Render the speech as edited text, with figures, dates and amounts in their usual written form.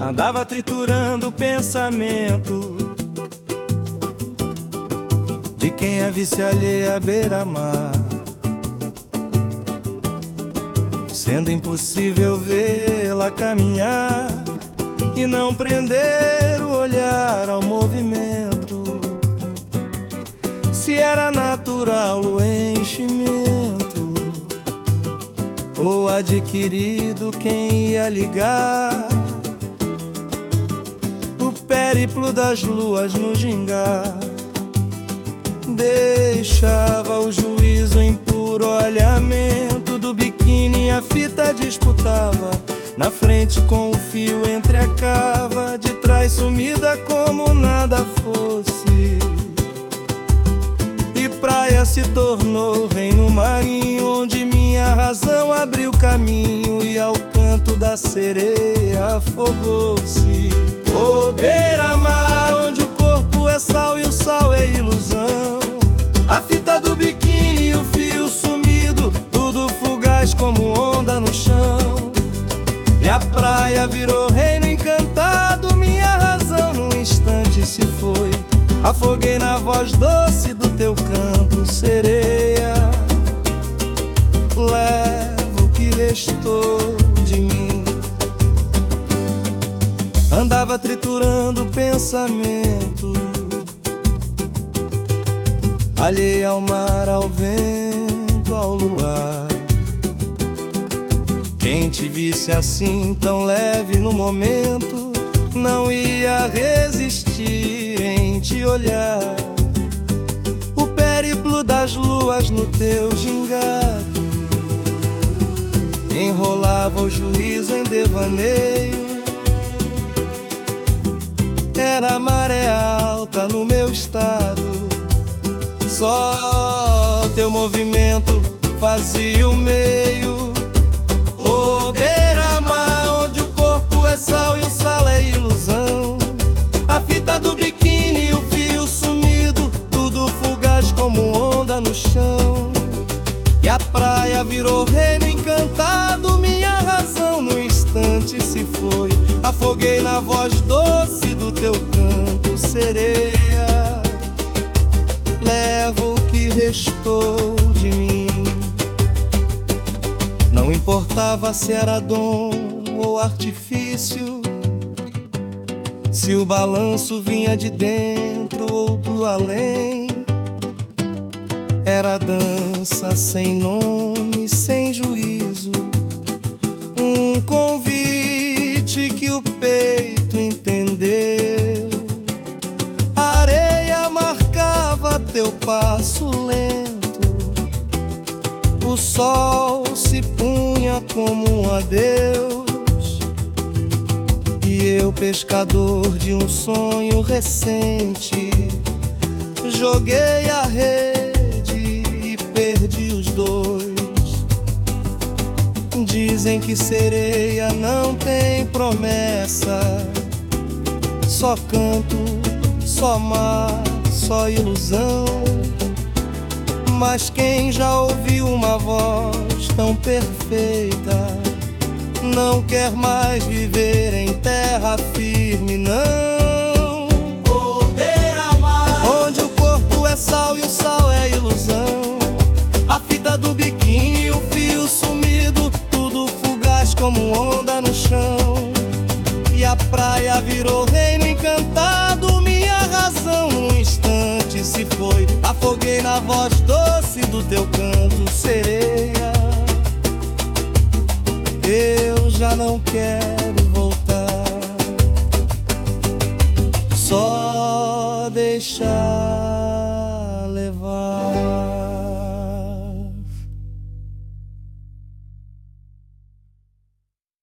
Andava triturando o pensamento de quem é vice alheia à beira-mar, sendo impossível vê-la caminhar e não prender o olhar ao movimento. Se era natural o enchimento ou adquirido, quem ia ligar o périplo das luas no gingar? Deixava o juízo em puro olhamento do biquíni, a fita disputava na frente com o fio entre a cava, de trás sumida como nada fosse. E praia se tornou reino marinho, onde minha razão abriu caminho e ao canto da sereia afogou-se. Ô beira-mar, onde o corpo é sal e o sal é ilusão, a fita do biquíni e o fio sumido, tudo fugaz como onda no chão. E a praia virou reino encantado, minha razão num instante se foi. Afoguei na voz doce do teu canto, sereia. Levo o que restou de mim. Andava triturando o pensamento, alheia ao mar, ao vento, ao luar. Quem te visse assim tão leve no momento não ia resistir em te olhar. O périplo das luas no teu gingado enrolava o juízo em devaneio. Era maré alta no meu estado, só teu movimento fazia o meio. Ô beira-mar, onde o corpo é sal e o sal é ilusão, a fita do biquíni e o fio sumido, tudo fugaz como onda no chão. E a praia virou reino encantado, minha razão no instante se foi. Afoguei na voz doce do teu canto, sereia. Levo o que restou de mim. Não importava se era dom ou artifício, se o balanço vinha de dentro ou do além. Era dança sem nome, sem juízo, um convite que o peito entendeu. A areia marcava teu passo lento, o sol se punha como um adeus, e eu, pescador de um sonho recente, joguei a rede e perdi os dois. Dizem que sereia não tem promessa, só canto, só mar, só ilusão. Mas quem já ouviu uma voz tão perfeita não quer mais viver em terra firme, não. Ô beira-mar, onde o corpo é sal e o sal é ilusão, a fita do biquíni e o fio sumido, tudo fugaz como onda no chão. E a praia virou reino encantado, minha razão num instante se foi. Afoguei na voz doce do teu canto, sereia. Eu já não quero voltar, só deixar levar.